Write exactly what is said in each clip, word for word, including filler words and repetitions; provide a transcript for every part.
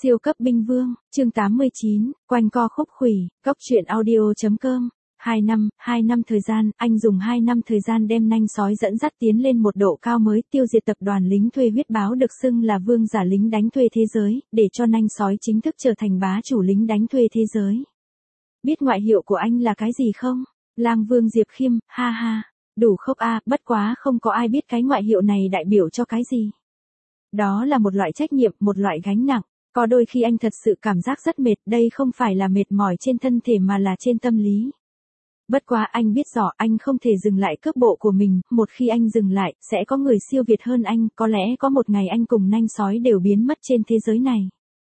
Siêu cấp binh vương, chương tám mươi chín, quanh co khúc khuỷu, cốc truyện audio.com. Hai năm, hai năm thời gian, anh dùng hai năm thời gian đem nanh sói dẫn dắt tiến lên một độ cao mới, tiêu diệt tập đoàn lính thuê huyết báo được xưng là vương giả lính đánh thuê thế giới, để cho nanh sói chính thức trở thành bá chủ lính đánh thuê thế giới. Biết ngoại hiệu của anh là cái gì không? Lang Vương Diệp Khiêm, ha ha, đủ khốc a, bất quá không có ai biết cái ngoại hiệu này đại biểu cho cái gì. Đó là một loại trách nhiệm, một loại gánh nặng. Có đôi khi anh thật sự cảm giác rất mệt, đây không phải là mệt mỏi trên thân thể mà là trên tâm lý. Bất quá anh biết rõ anh không thể dừng lại cước bộ của mình, một khi anh dừng lại, sẽ có người siêu việt hơn anh, có lẽ có một ngày anh cùng nanh sói đều biến mất trên thế giới này.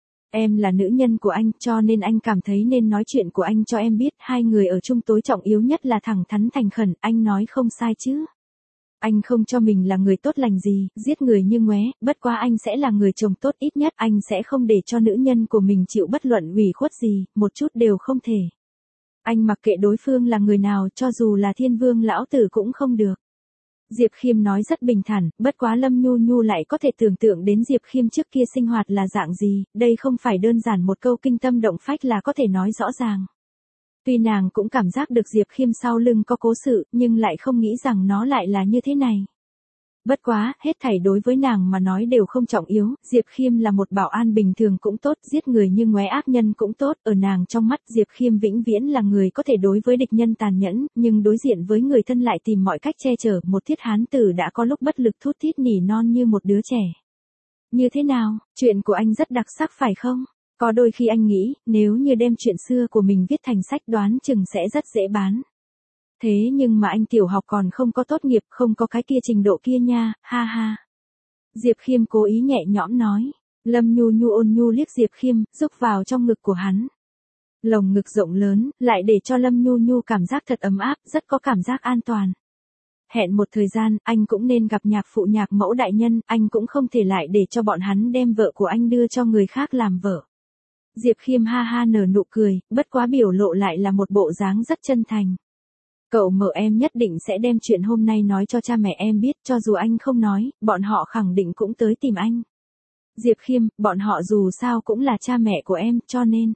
Em là nữ nhân của anh, cho nên anh cảm thấy nên nói chuyện của anh cho em biết, hai người ở chung tối trọng yếu nhất là thẳng thắn thành khẩn, anh nói không sai chứ. Anh không cho mình là người tốt lành gì, giết người như ngoé, bất quá anh sẽ là người chồng tốt, ít nhất anh sẽ không để cho nữ nhân của mình chịu bất luận ủy khuất gì, một chút đều không thể. Anh mặc kệ đối phương là người nào, cho dù là thiên vương lão tử cũng không được. Diệp Khiêm nói rất bình thản, bất quá Lâm Nhu Nhu lại có thể tưởng tượng đến Diệp Khiêm trước kia sinh hoạt là dạng gì, đây không phải đơn giản một câu kinh tâm động phách là có thể nói rõ ràng. Tuy nàng cũng cảm giác được Diệp Khiêm sau lưng có cố sự, nhưng lại không nghĩ rằng nó lại là như thế này. Bất quá, hết thảy đối với nàng mà nói đều không trọng yếu, Diệp Khiêm là một bảo an bình thường cũng tốt, giết người như ngoé ác nhân cũng tốt, ở nàng trong mắt Diệp Khiêm vĩnh viễn là người có thể đối với địch nhân tàn nhẫn, nhưng đối diện với người thân lại tìm mọi cách che chở, một thiết hán tử đã có lúc bất lực thút thít nỉ non như một đứa trẻ. Như thế nào, chuyện của anh rất đặc sắc phải không? Có đôi khi anh nghĩ, nếu như đem chuyện xưa của mình viết thành sách đoán chừng sẽ rất dễ bán. Thế nhưng mà anh tiểu học còn không có tốt nghiệp, không có cái kia trình độ kia nha, ha ha. Diệp Khiêm cố ý nhẹ nhõm nói. Lâm Nhu Nhu ôn nhu liếc Diệp Khiêm, rúc vào trong ngực của hắn. Lồng ngực rộng lớn, lại để cho Lâm Nhu Nhu cảm giác thật ấm áp, rất có cảm giác an toàn. Hẹn một thời gian, anh cũng nên gặp nhạc phụ nhạc mẫu đại nhân, anh cũng không thể lại để cho bọn hắn đem vợ của anh đưa cho người khác làm vợ. Diệp Khiêm ha ha nở nụ cười, bất quá biểu lộ lại là một bộ dáng rất chân thành. Cậu mở em nhất định sẽ đem chuyện hôm nay nói cho cha mẹ em biết, cho dù anh không nói, bọn họ khẳng định cũng tới tìm anh. Diệp Khiêm, bọn họ dù sao cũng là cha mẹ của em, cho nên.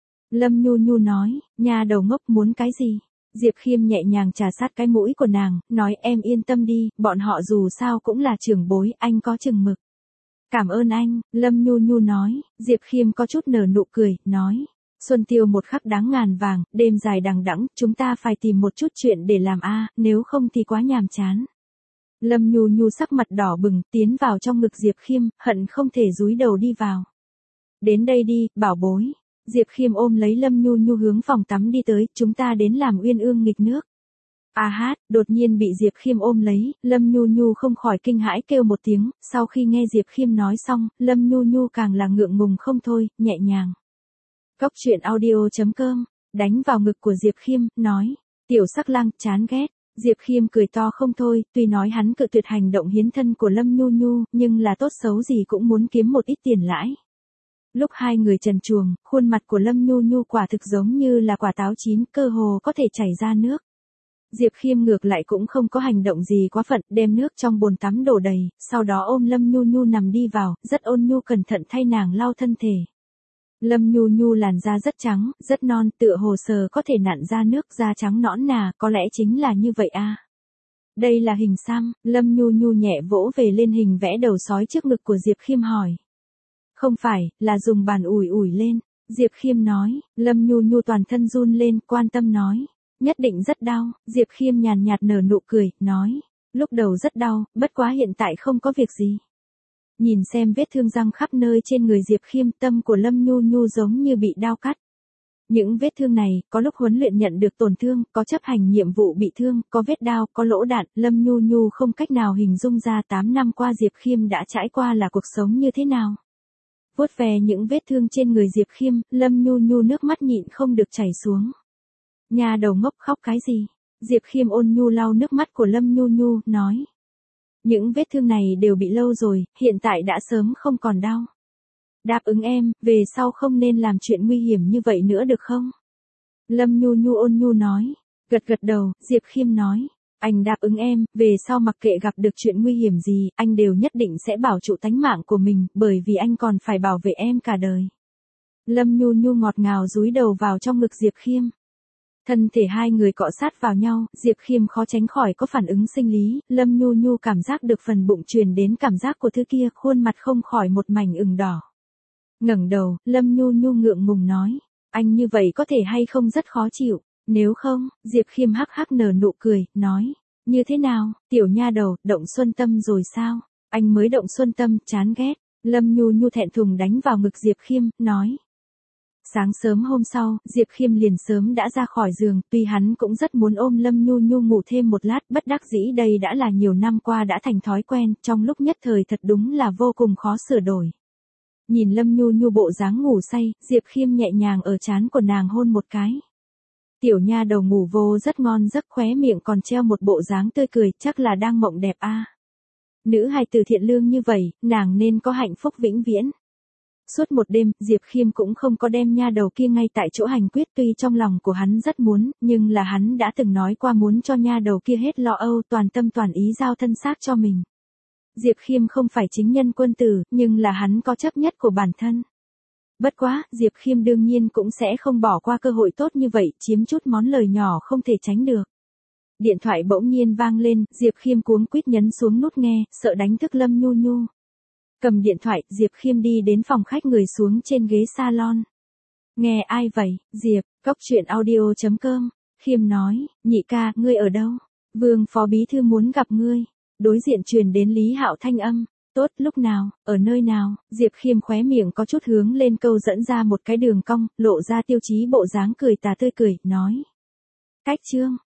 Lâm Nhu Nhu nói, nhà đầu ngốc muốn cái gì? Diệp Khiêm nhẹ nhàng trà sát cái mũi của nàng, nói em yên tâm đi, bọn họ dù sao cũng là trưởng bối, anh có chừng mực. Cảm ơn anh, Lâm Nhu Nhu nói, Diệp Khiêm có chút nở nụ cười, nói. Xuân tiêu một khắc đáng ngàn vàng, đêm dài đằng đẵng, chúng ta phải tìm một chút chuyện để làm a, nếu không thì quá nhàm chán. Lâm Nhu Nhu sắc mặt đỏ bừng, tiến vào trong ngực Diệp Khiêm, hận không thể dúi đầu đi vào. Đến đây đi, bảo bối. Diệp Khiêm ôm lấy Lâm Nhu Nhu hướng phòng tắm đi tới, chúng ta đến làm uyên ương nghịch nước. A hát, đột nhiên bị Diệp Khiêm ôm lấy, Lâm Nhu Nhu không khỏi kinh hãi kêu một tiếng, sau khi nghe Diệp Khiêm nói xong, Lâm Nhu Nhu càng là ngượng ngùng không thôi, nhẹ nhàng. Cốc truyện audio.com, đánh vào ngực của Diệp Khiêm, nói, tiểu sắc lang, chán ghét. Diệp Khiêm cười to không thôi, tuy nói hắn cự tuyệt hành động hiến thân của Lâm Nhu Nhu, nhưng là tốt xấu gì cũng muốn kiếm một ít tiền lãi. Lúc hai người trần truồng, khuôn mặt của Lâm Nhu Nhu quả thực giống như là quả táo chín, cơ hồ có thể chảy ra nước. Diệp Khiêm ngược lại cũng không có hành động gì quá phận, đem nước trong bồn tắm đổ đầy, sau đó ôm Lâm Nhu Nhu nằm đi vào, rất ôn nhu cẩn thận thay nàng lau thân thể. Lâm Nhu Nhu làn da rất trắng, rất non, tựa hồ sờ có thể nặn ra nước, da trắng nõn nà, có lẽ chính là như vậy a. À. Đây là hình xăm, Lâm Nhu Nhu nhẹ vỗ về lên hình vẽ đầu sói trước ngực của Diệp Khiêm hỏi. Không phải, là dùng bàn ủi ủi lên, Diệp Khiêm nói, Lâm Nhu Nhu toàn thân run lên, quan tâm nói, nhất định rất đau, Diệp Khiêm nhàn nhạt nở nụ cười, nói, lúc đầu rất đau, bất quá hiện tại không có việc gì. Nhìn xem vết thương răng khắp nơi trên người Diệp Khiêm, tâm của Lâm Nhu Nhu giống như bị đao cắt. Những vết thương này, có lúc huấn luyện nhận được tổn thương, có chấp hành nhiệm vụ bị thương, có vết đao, có lỗ đạn, Lâm Nhu Nhu không cách nào hình dung ra tám năm qua Diệp Khiêm đã trải qua là cuộc sống như thế nào. Vuốt về những vết thương trên người Diệp Khiêm, Lâm Nhu Nhu nước mắt nhịn không được chảy xuống. Nhà đầu ngốc khóc cái gì? Diệp Khiêm ôn nhu lau nước mắt của Lâm Nhu Nhu, nói. Những vết thương này đều bị lâu rồi, hiện tại đã sớm không còn đau. Đáp ứng em, về sau không nên làm chuyện nguy hiểm như vậy nữa được không? Lâm Nhu Nhu ôn nhu nói. Gật gật đầu, Diệp Khiêm nói. Anh đáp ứng em, về sau mặc kệ gặp được chuyện nguy hiểm gì, anh đều nhất định sẽ bảo trụ tánh mạng của mình, bởi vì anh còn phải bảo vệ em cả đời. Lâm Nhu Nhu ngọt ngào dúi đầu vào trong ngực Diệp Khiêm. Thân thể hai người cọ sát vào nhau, Diệp Khiêm khó tránh khỏi có phản ứng sinh lý, Lâm Nhu Nhu cảm giác được phần bụng truyền đến cảm giác của thứ kia, khuôn mặt không khỏi một mảnh ửng đỏ. Ngẩng đầu, Lâm Nhu Nhu ngượng ngùng nói, anh như vậy có thể hay không rất khó chịu, nếu không, Diệp Khiêm hắc hắc nở nụ cười, nói, như thế nào, tiểu nha đầu, động xuân tâm rồi sao, anh mới động xuân tâm, chán ghét, Lâm Nhu Nhu thẹn thùng đánh vào ngực Diệp Khiêm, nói. Sáng sớm hôm sau, Diệp Khiêm liền sớm đã ra khỏi giường, tuy hắn cũng rất muốn ôm Lâm Nhu Nhu ngủ thêm một lát, bất đắc dĩ đây đã là nhiều năm qua đã thành thói quen, trong lúc nhất thời thật đúng là vô cùng khó sửa đổi. Nhìn Lâm Nhu Nhu bộ dáng ngủ say, Diệp Khiêm nhẹ nhàng ở trán của nàng hôn một cái. Tiểu nha đầu ngủ vô rất ngon giấc, khóe miệng còn treo một bộ dáng tươi cười, chắc là đang mộng đẹp a. À. Nữ hài tử thiện lương như vậy, nàng nên có hạnh phúc vĩnh viễn. Suốt một đêm, Diệp Khiêm cũng không có đem nha đầu kia ngay tại chỗ hành quyết, tuy trong lòng của hắn rất muốn, nhưng là hắn đã từng nói qua muốn cho nha đầu kia hết lo âu, toàn tâm toàn ý giao thân xác cho mình. Diệp Khiêm không phải chính nhân quân tử, nhưng là hắn có chấp nhất của bản thân. Bất quá, Diệp Khiêm đương nhiên cũng sẽ không bỏ qua cơ hội tốt như vậy, chiếm chút món lời nhỏ không thể tránh được. Điện thoại bỗng nhiên vang lên, Diệp Khiêm cuống quýt nhấn xuống nút nghe, sợ đánh thức Lâm Nhu Nhu. Cầm điện thoại, Diệp Khiêm đi đến phòng khách người xuống trên ghế salon. Nghe ai vậy, Diệp, Cóc Truyện Audio chấm com, Khiêm nói, nhị ca, ngươi ở đâu? Vương phó bí thư muốn gặp ngươi. Đối diện truyền đến Lý Hạo thanh âm. Tốt, lúc nào, ở nơi nào? Diệp Khiêm khóe miệng có chút hướng lên câu dẫn ra một cái đường cong, lộ ra tiêu chí bộ dáng cười tà tươi cười, nói. Cách chương.